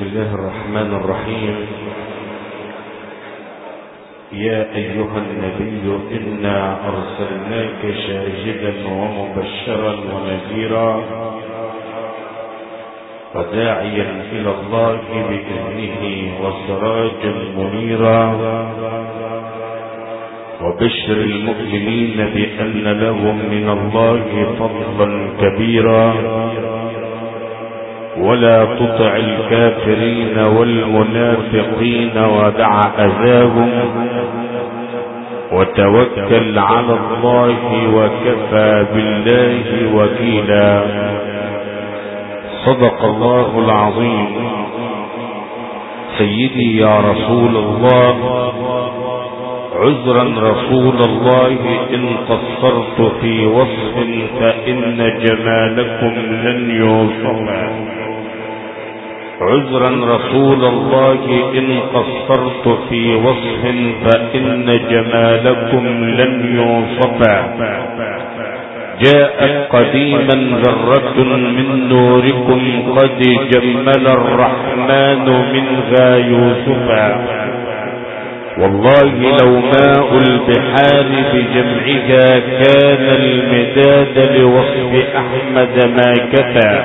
الله الرحمن الرحيم. يا أيها النبي إنا أرسلناك شاهدا ومبشرا ونذيرا وداعيا إلى الله بإذنه وسراجا منيرا وبشر المؤمنين بأن لهم من الله فضلا كبيرا ولا تطع الكافرين والمنافقين ودع أذاهم وتوكل على الله وكفى بالله وكيلا. صدق الله العظيم. سيدي يا رسول الله، عذرا رسول الله إن قصرت في وصف فإن جمالكم لن يوصف. عذرا رسول الله إن قصرت في وصف فإن جمالكم لن يوصف. جاءت قديما ذرة من نوركم قد جمل الرحمن منها يوسفا. والله لو ماء البحار بجمعها كان المداد لوصف أحمد ما كفى.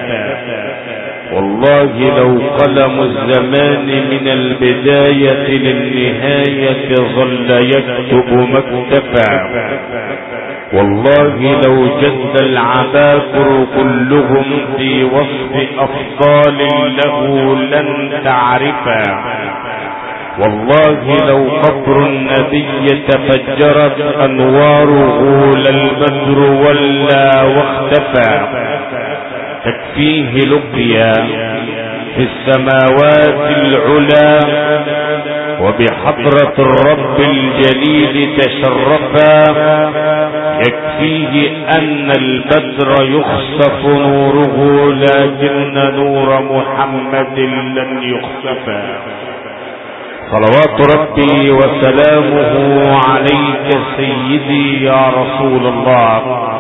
والله لو قلم الزمان من البداية للنهاية ظل يكتب ما اكتفى. والله لو جد العباقر كلهم في وصف أفضال له لن تعرفا. والله لو قبر النبي تفجرت أنواره للبدر ولا واختفى. تكفيه لقيا في السماوات العلا وبحضرة الرب الجليل تشرفا. يكفيه أن البدر يخسف نوره لكن نور محمد لن يخسفا. صلوات ربي وسلامه عليك سيدي يا رسول الله،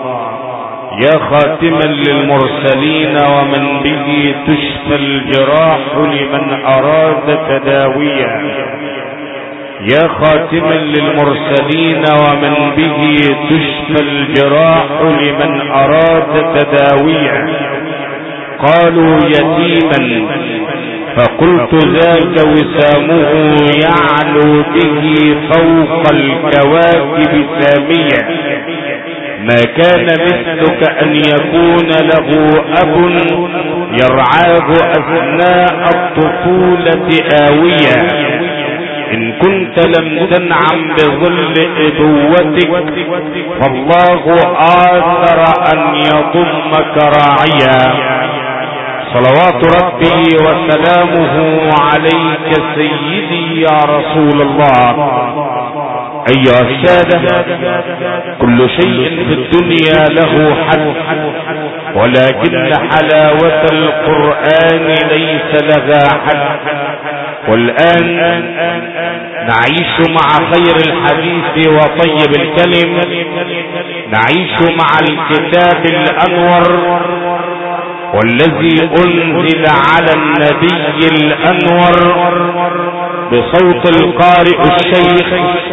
يا خاتما للمرسلين ومن به تشفى الجراح لمن أراد تداويا. يا خاتما للمرسلين ومن به تشفى الجراح لمن أراد تداويا. قالوا يتيما فقلت ذاك وسامه يعلو به فوق الكواكب ساميا. ما كان مثلك أن يكون له أب يرعاه أثناء الطفولة آوية. إن كنت لم تنعم بظل أبوتك فالله آثر أن يضمك راعيا. صلوات ربي وسلامه عليك سيدي يا رسول الله. أيها السادة، كل شيء في الدنيا له حد، ولكن حلاوة القرآن ليس لها حد. والآن نعيش مع خير الحديث وطيب الكلم، نعيش مع الكتاب الأنور والذي أنزل على النبي الأنور بصوت القارئ الشيخ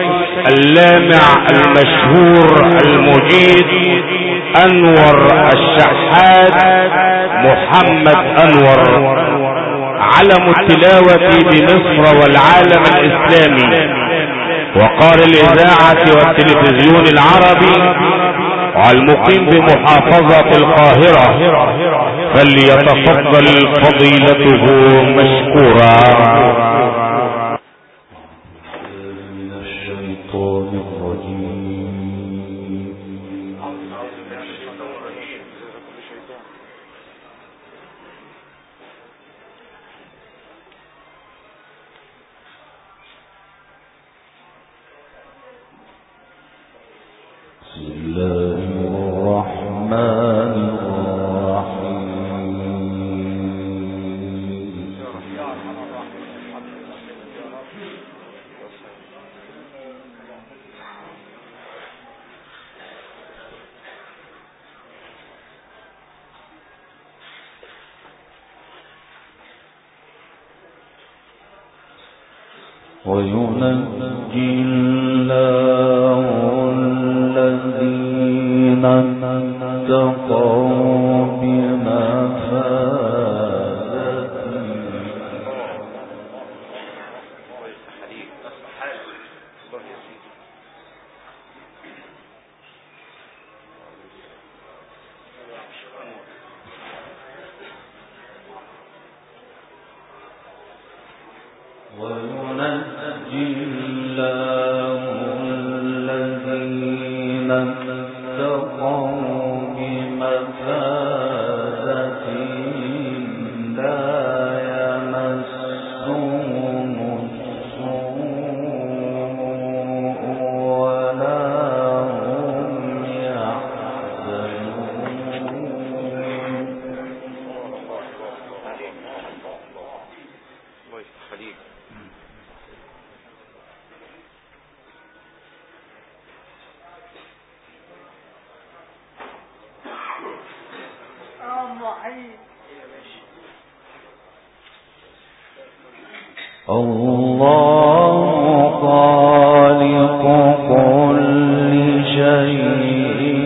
اللامع المشهور المجيد أنور الشحات محمد أنور، علم التلاوة بمصر والعالم الإسلامي وقارئ الإذاعة والتلفزيون العربي والمقيم بمحافظة القاهرة، فليتفضل فضيلته مشكورا. من الشيطان الرجيم. بسم الله الرحمن الرحيم. وينجي الله الذين اتقوا بمفازتهم وينجي الله الذين اتقوا بمفازتهم لا يمسهم السوء ولا هم يحزنون. الله خالق كل شيء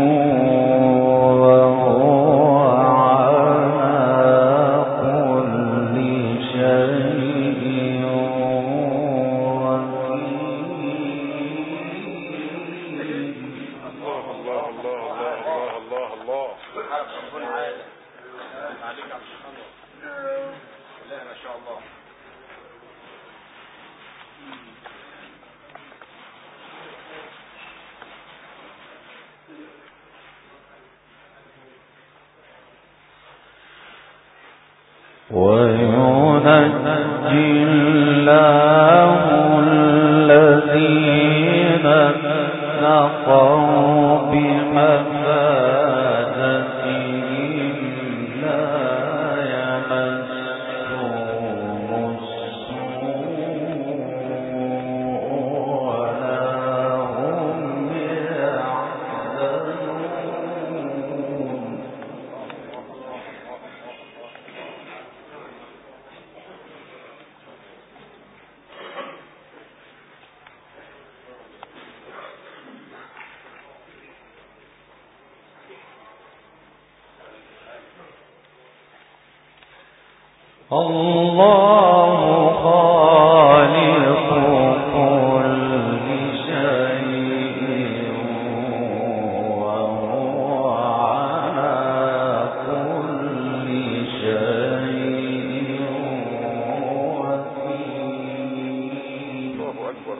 وهو على كل شيء وينجي الله الذين اتقوا بمفازتهم لا يمسهم السوء ولا هم يحزنون. الله خالق كل شيء وهو على كل شيء وكيل. الله أكبر.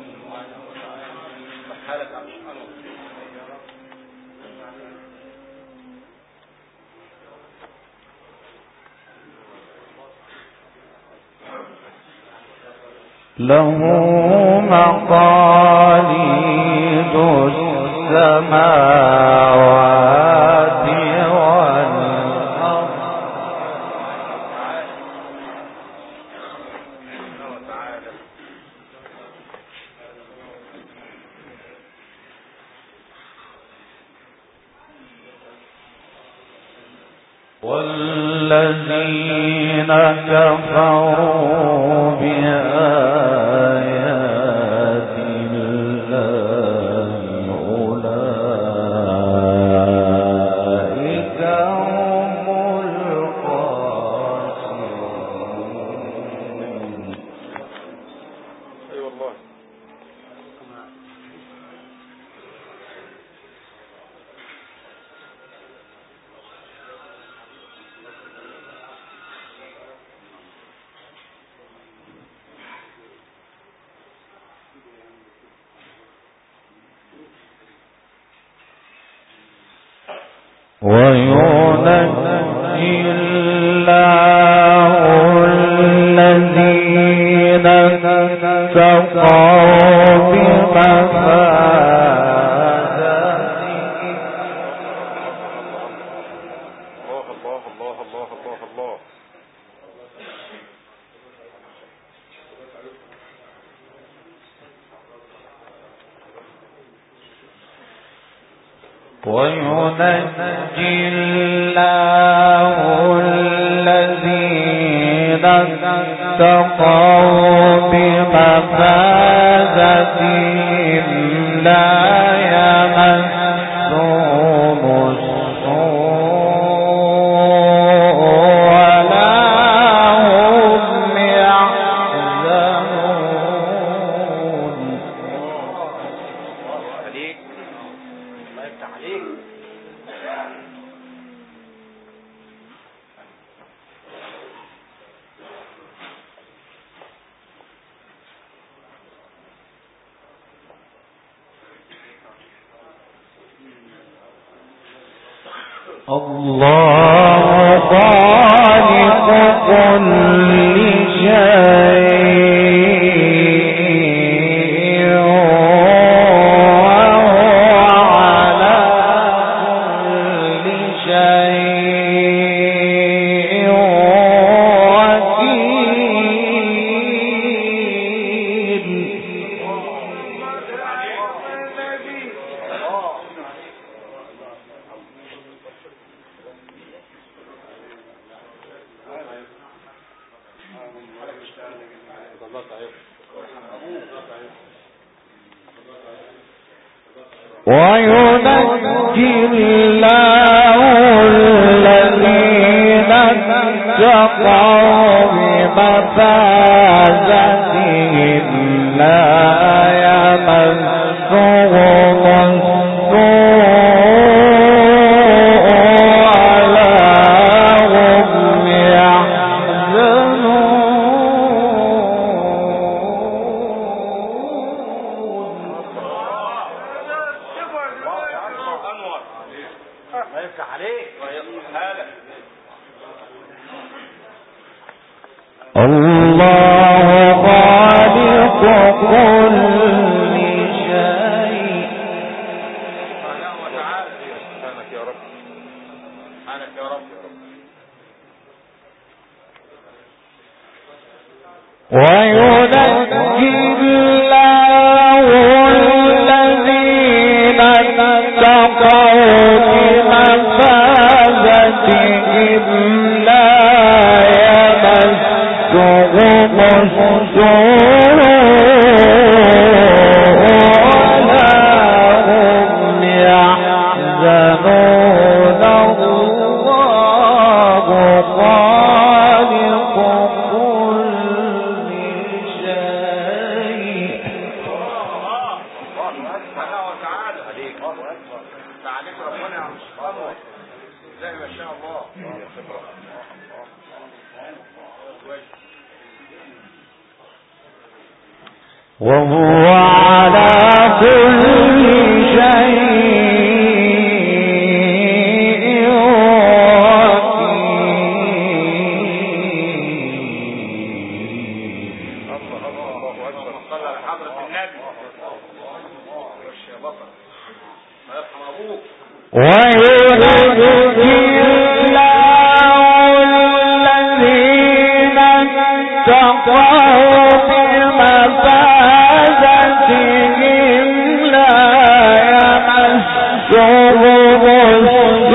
له مقاليد السماوات والأرض والذين كفروا بآيات الله أولئك هم الخاسرون. أي والله. وينجي الله الذين اتقوا بمفازتهم. الله الله الله الله الله. وينجي الله الذين اتقوا بمفازتهم لا يمسهم السوء ولا هم يحزنون. الله خالق كل شيء وهو على كل شيء وكيل. وينجي الله الذين اتقوا بمفازتهم لا يمسهم السوء ولا هم الله خالق كل شيء. سبحانك يا رب، سبحانك يا رب. وينجي الله الذين اتقوا بمفازتهم لا يمسهم السوء ولا هم يحزنون. الله خالق كل شيء. سبحانه وتعالى. عليك عليك ربنا يا عم الله. زي ما شاء الله. وهو على كل شيء وينجي الله الذين اتقوا بمفازتهم لا يمسهم السوء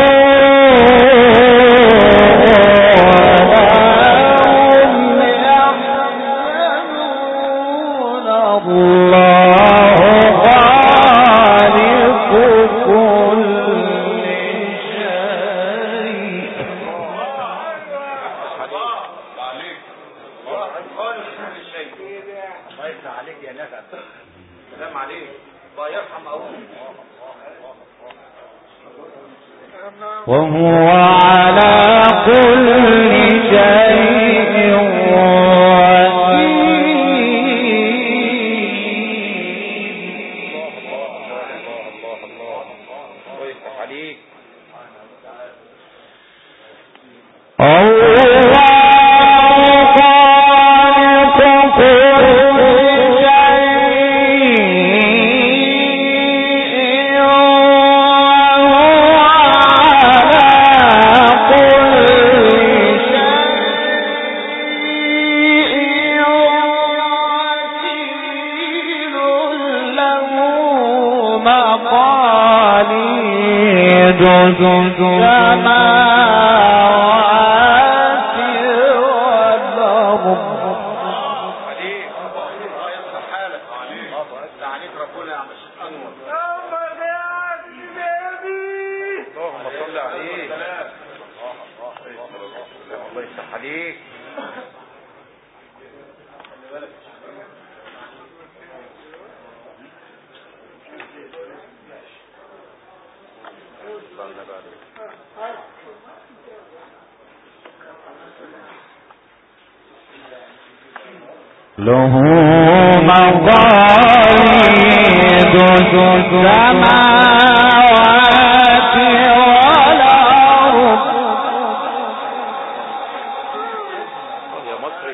ولا هم يحزنون. الله خالق كل شيء. سلام عليك. الله يرحم أبوك. وهو على كل شيء السماوات والأرض اللهم صل عليه. الله يفتح عليك. له مقاليد السماوات والأرض يا مصري.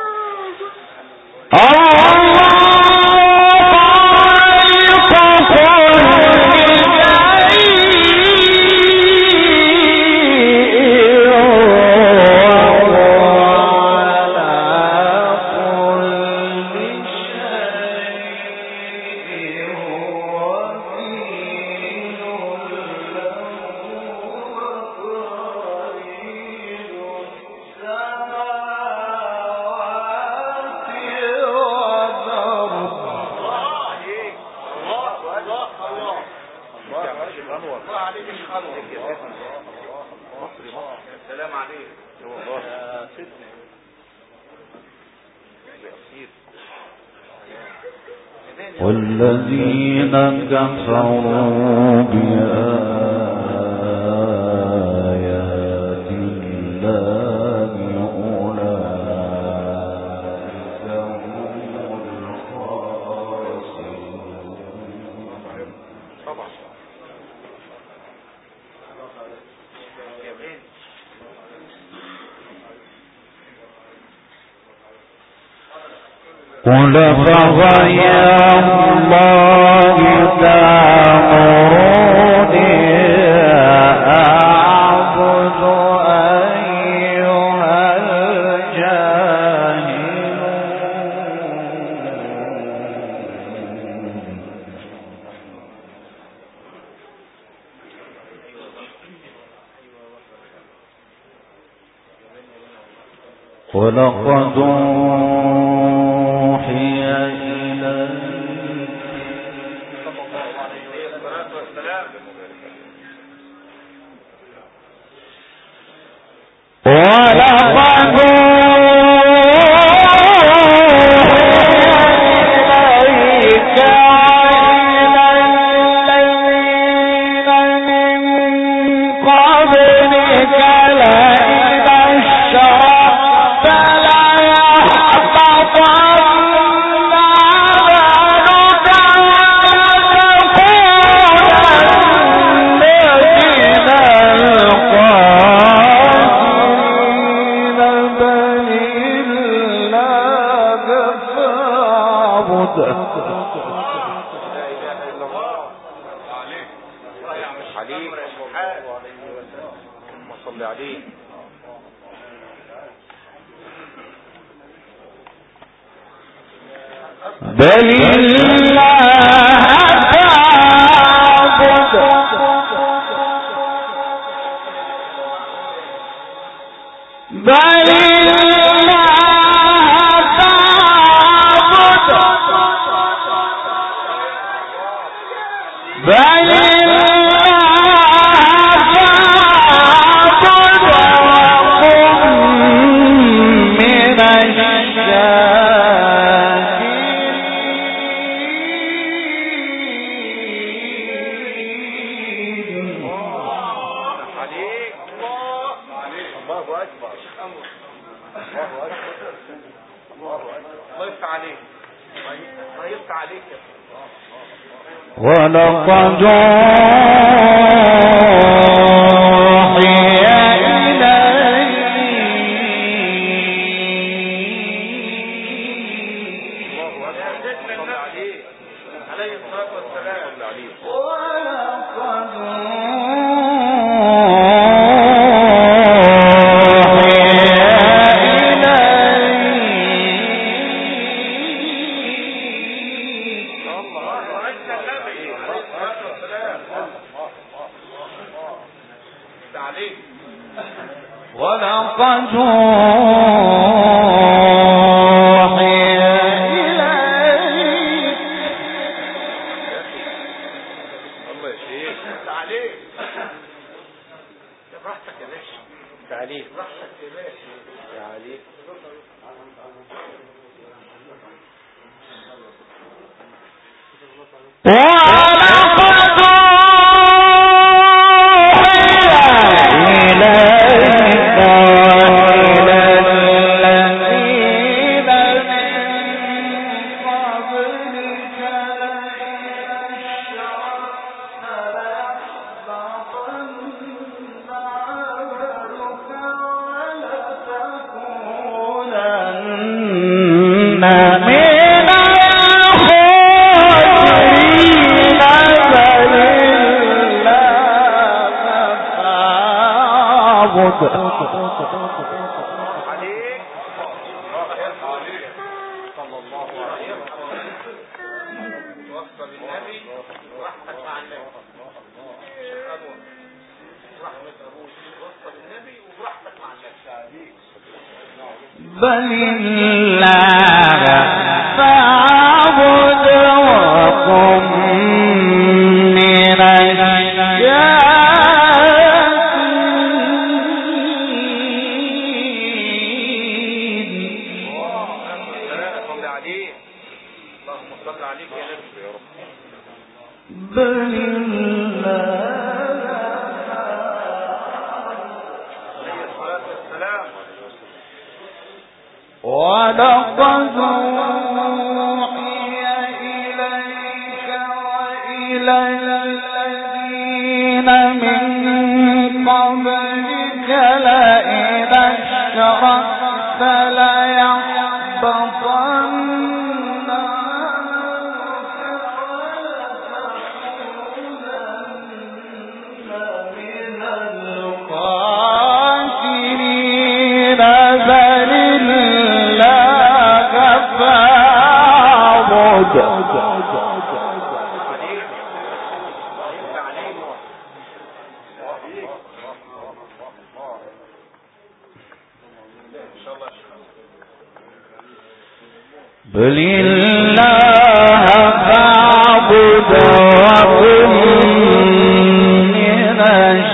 والذين كفروا بآيات الله أولئك هم الخاسرون. قل فغير الله تأمروني أعبد أيها الجاهلون. ولقد بل ولقد بل الله فاعبد وكن من الشاكرين. صل عليه، اللهم صل عليك يا نبي يا رب. بل الله ولقد أوحي إليك وإلى الذين من قبلك لئن أشركت ليحبطن عملك ولتكونن من الخاسرين. بل الله فاعبد وكن من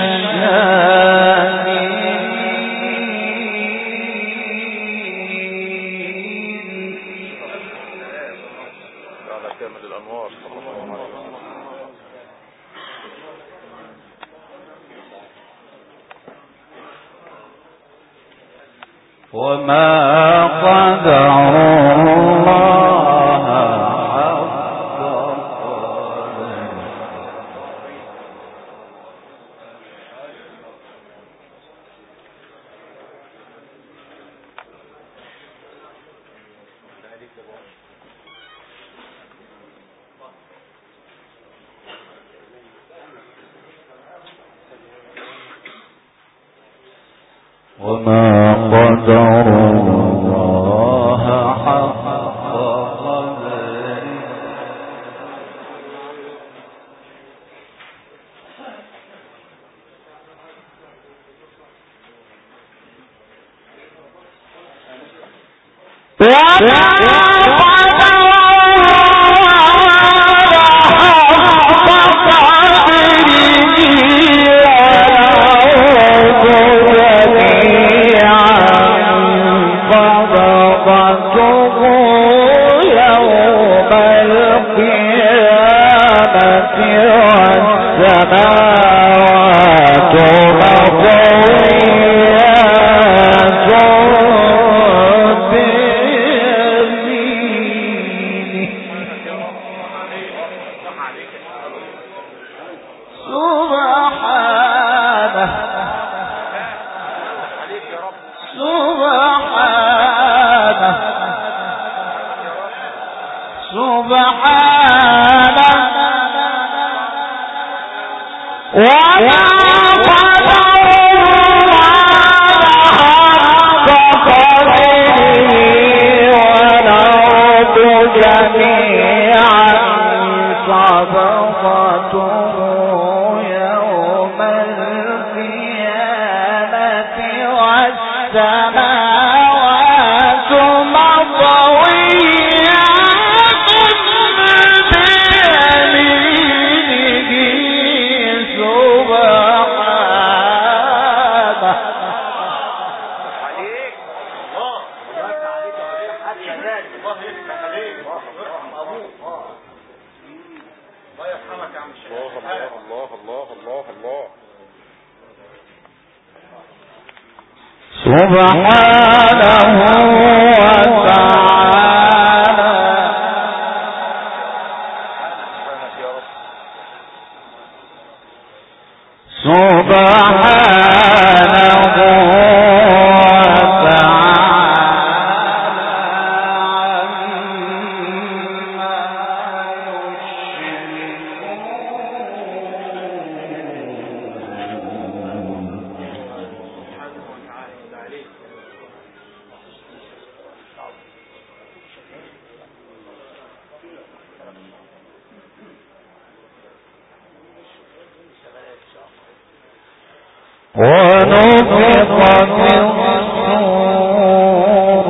وما قدروا الله حق قدره. وما قدروا الله حق قدره. الله يرحمك يا عم الشيخ. الله الله الله الله. سبحانه وتعالى ونفخ في الصور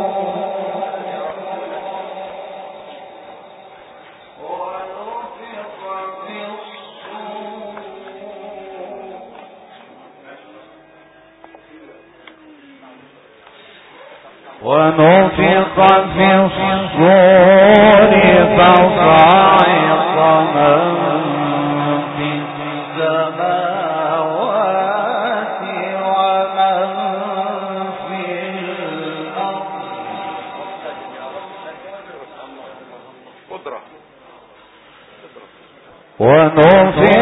ونفخ في الصور فصعق من في السماوات ومن في الأرض ونفخ في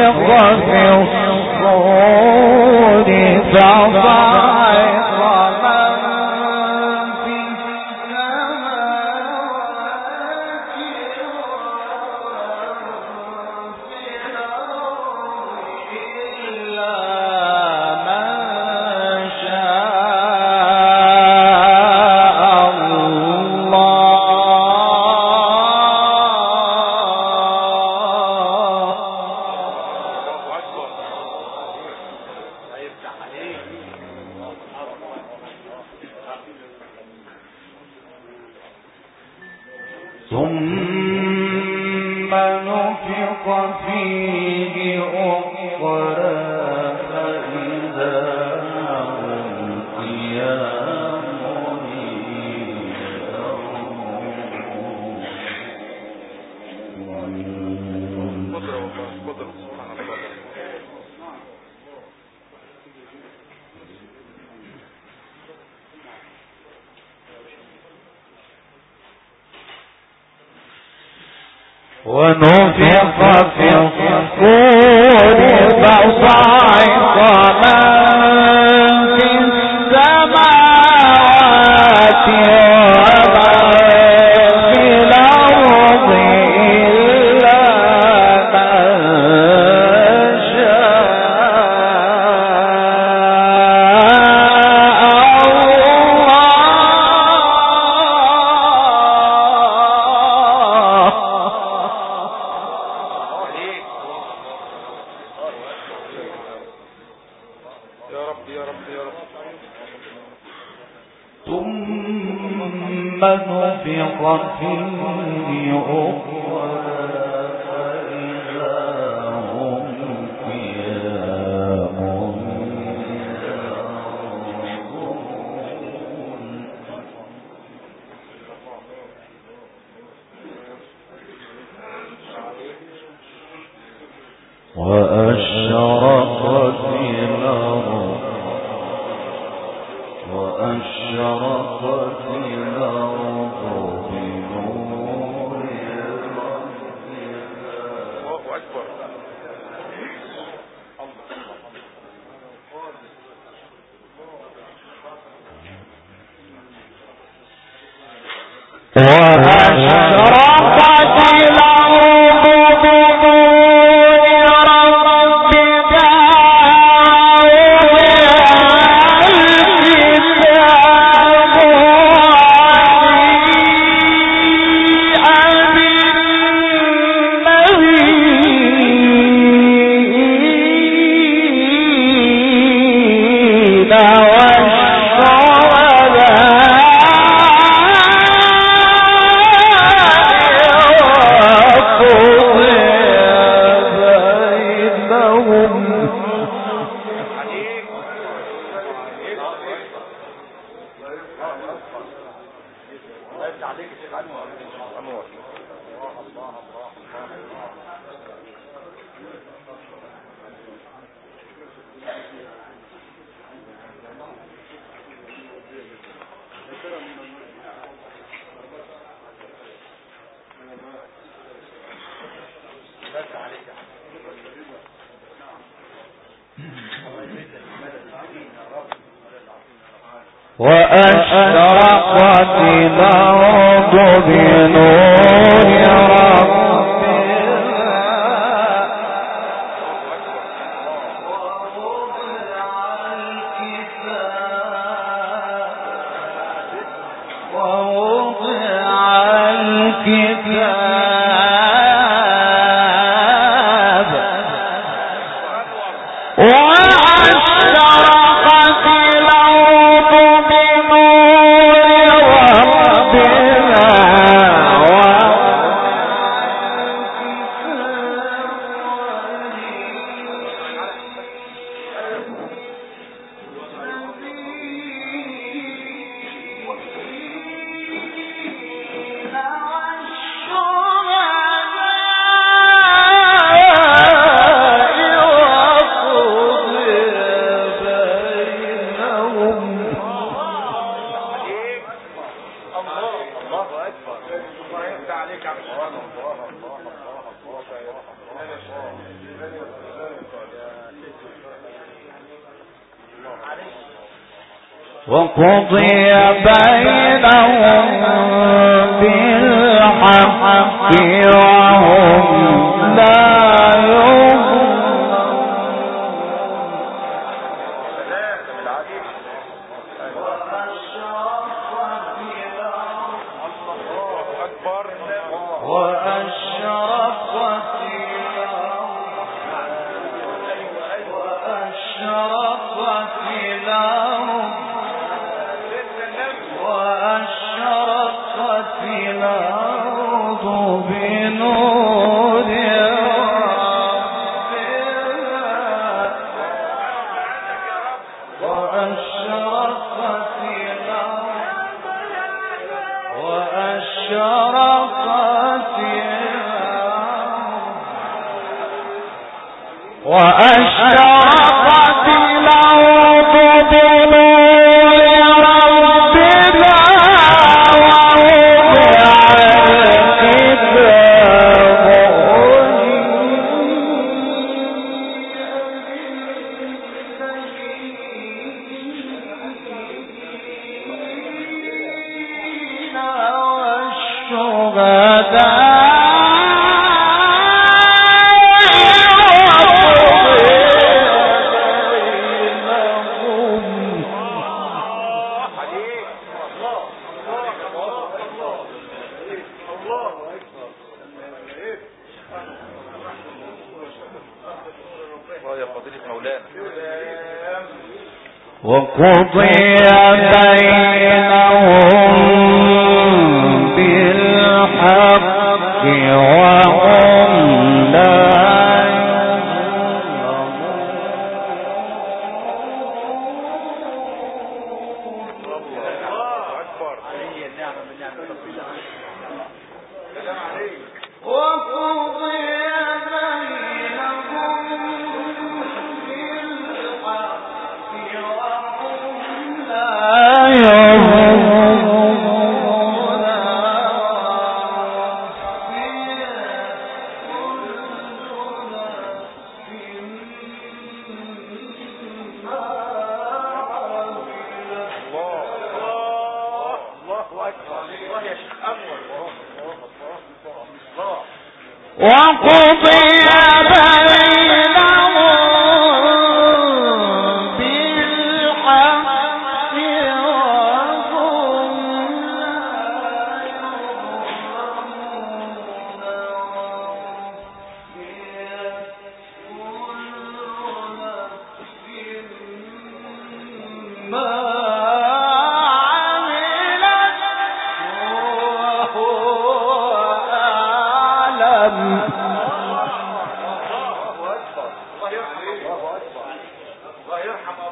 الصور فصعق ثم نفخ فيه أخرى فإذا هم قيام ونفخ في الصور فصعق من في السماوات ومن في الأرض إلا من شاء ثم نفخ فيه أخرى فإذا هم قيام وأشرقت الأرض بنور والشهداء. بس عليك يا شيخ انور. انور. بس عليك يا وأشرقت الأرض بنور ربها ووضع الكتاب وأشرقت الأرض بنور ربها وقضي بينهم بالحق وهم لا وأشرقت الأرض بنور ربنا ووضع الكتاب والشهداء وقضي بينهم بالحق وهم لا وقضي بينهم بالحق وهم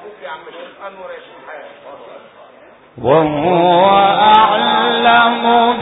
وهو أعلم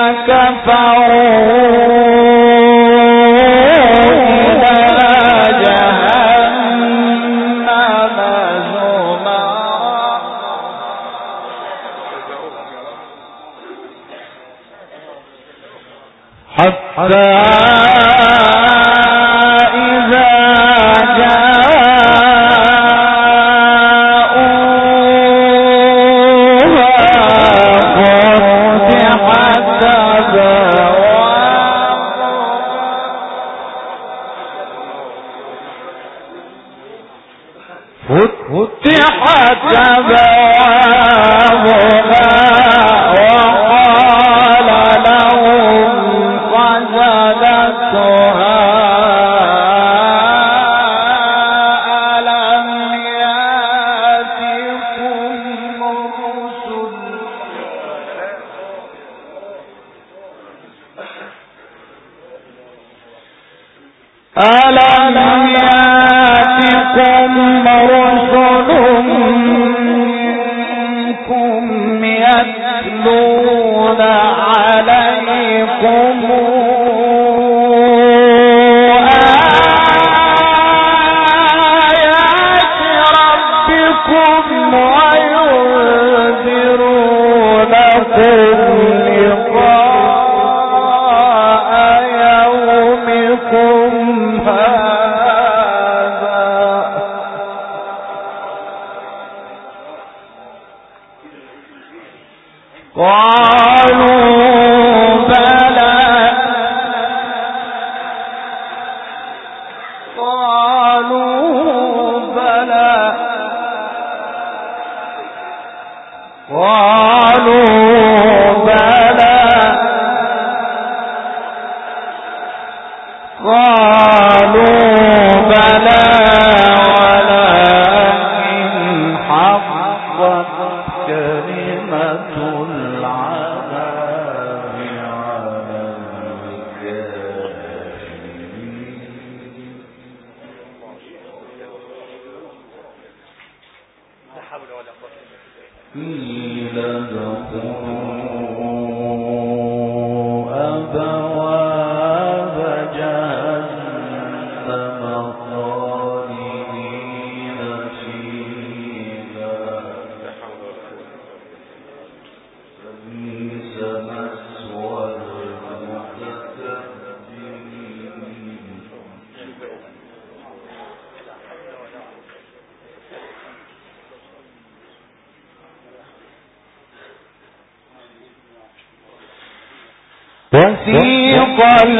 وسيق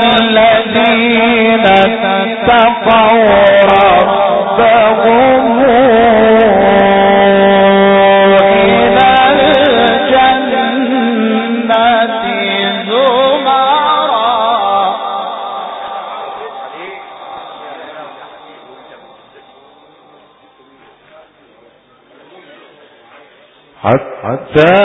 الذين اتقوا ربهم إلى الجنة زمرا حتى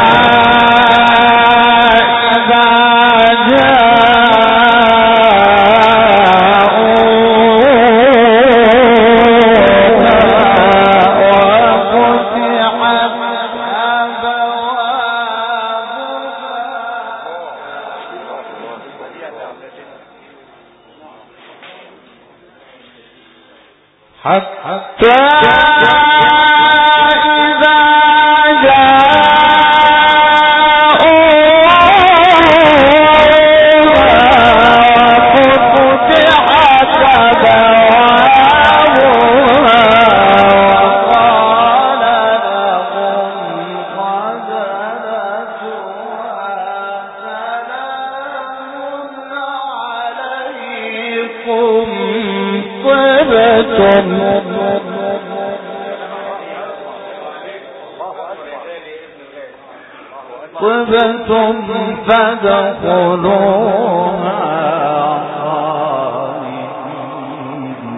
طبتم فادخلوها خالدين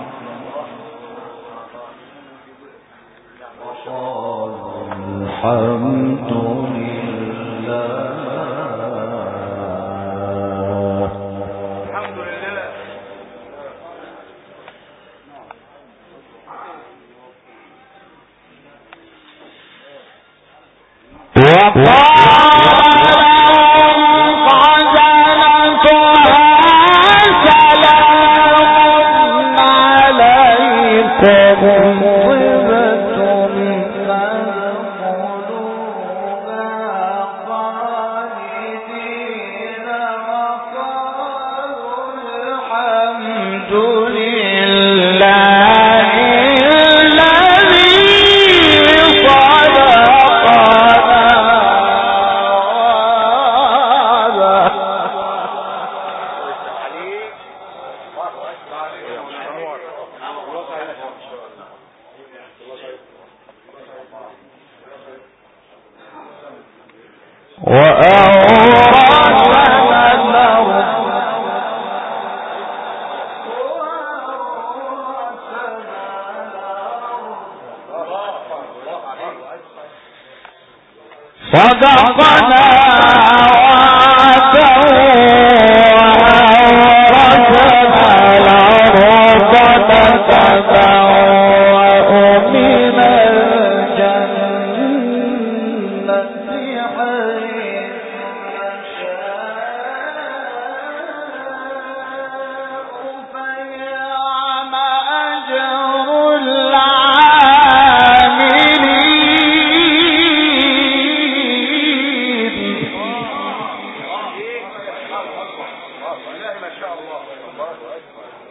الحمد لله الحمد لله. وقال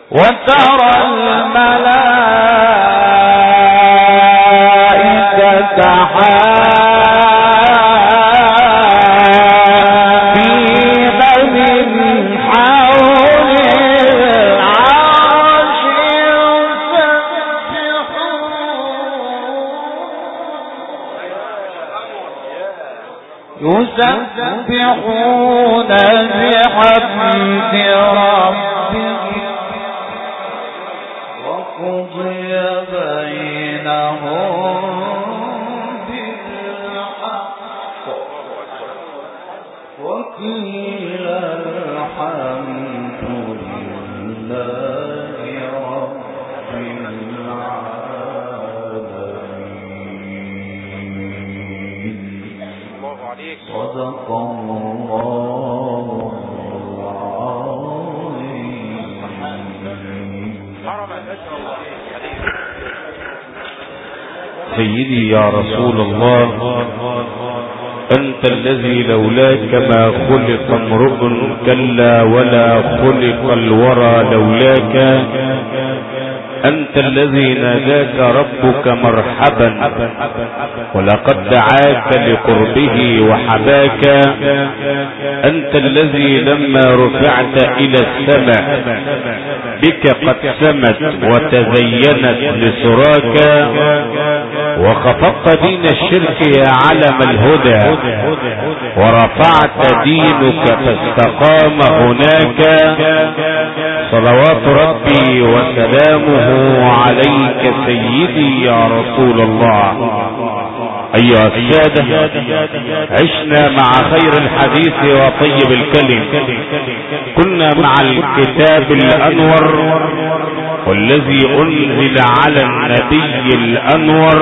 وترى الملائكة حافين من حول العرش يسبحون بحمد ربهم وقضي بينهم بالحق وقيل الحمد لله رب العالمين. صدق الله سيدي يا رسول الله، أنت الذي لولاك ما خلق امرؤ كلا ولا خلق الورى لولاك. أنت الذي ناداك ربك مرحبا ولقد دعاك لقربه وحباك. أنت الذي لما رفعت إلى السماء بك قد سمت وتزينت لسراك، وخفضت دين الشرك يا علم الهدى ورفعت دينك فاستقام هناك. صلوات ربي وسلامه عليك سيدي يا رسول الله. أيها السادة، عشنا مع خير الحديث وطيب الكلم، كنا مع الكتاب الأنور والذي أنزل على النبي الأنور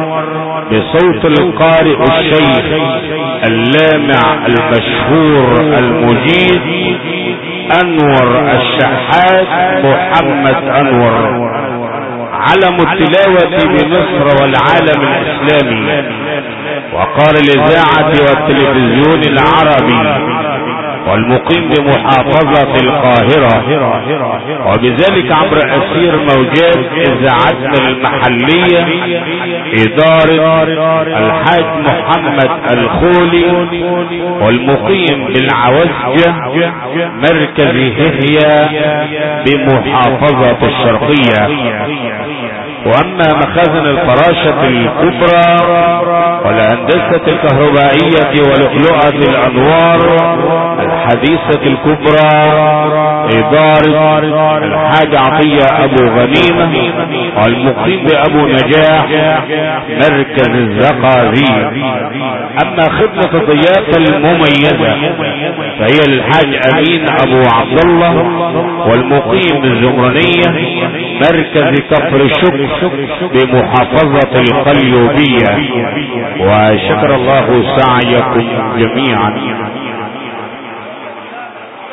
بصوت القارئ الشيخ اللامع المشهور المجيد أنور الشحات محمد أنور، علم التلاوة بمصر والعالم الإسلامي وقار الإذاعة والتلفزيون العربي والمقيم بمحافظة القاهرة، وبذلك عبر أسير موجات إذاعتنا المحلية إدارة الحاج محمد الخولي والمقيم بالعوزجة مركز هدية بمحافظة الشرقية. وأما مخازن الفراشة الكبرى والهندسة الكهربائية ولؤلؤة الأنوار الحديثة الكبرى إدارة الحاج عطية أبو غنيمة والمقيم بأبو نجاح مركز الزقازيق. أما خدمة الضيافة المميزة فهي للحاج أمين أبو عبد الله والمقيم بالزمرانية مركز كفر الشكر بمحافظة القليوبية. وشكر الله سعيكم جميعا.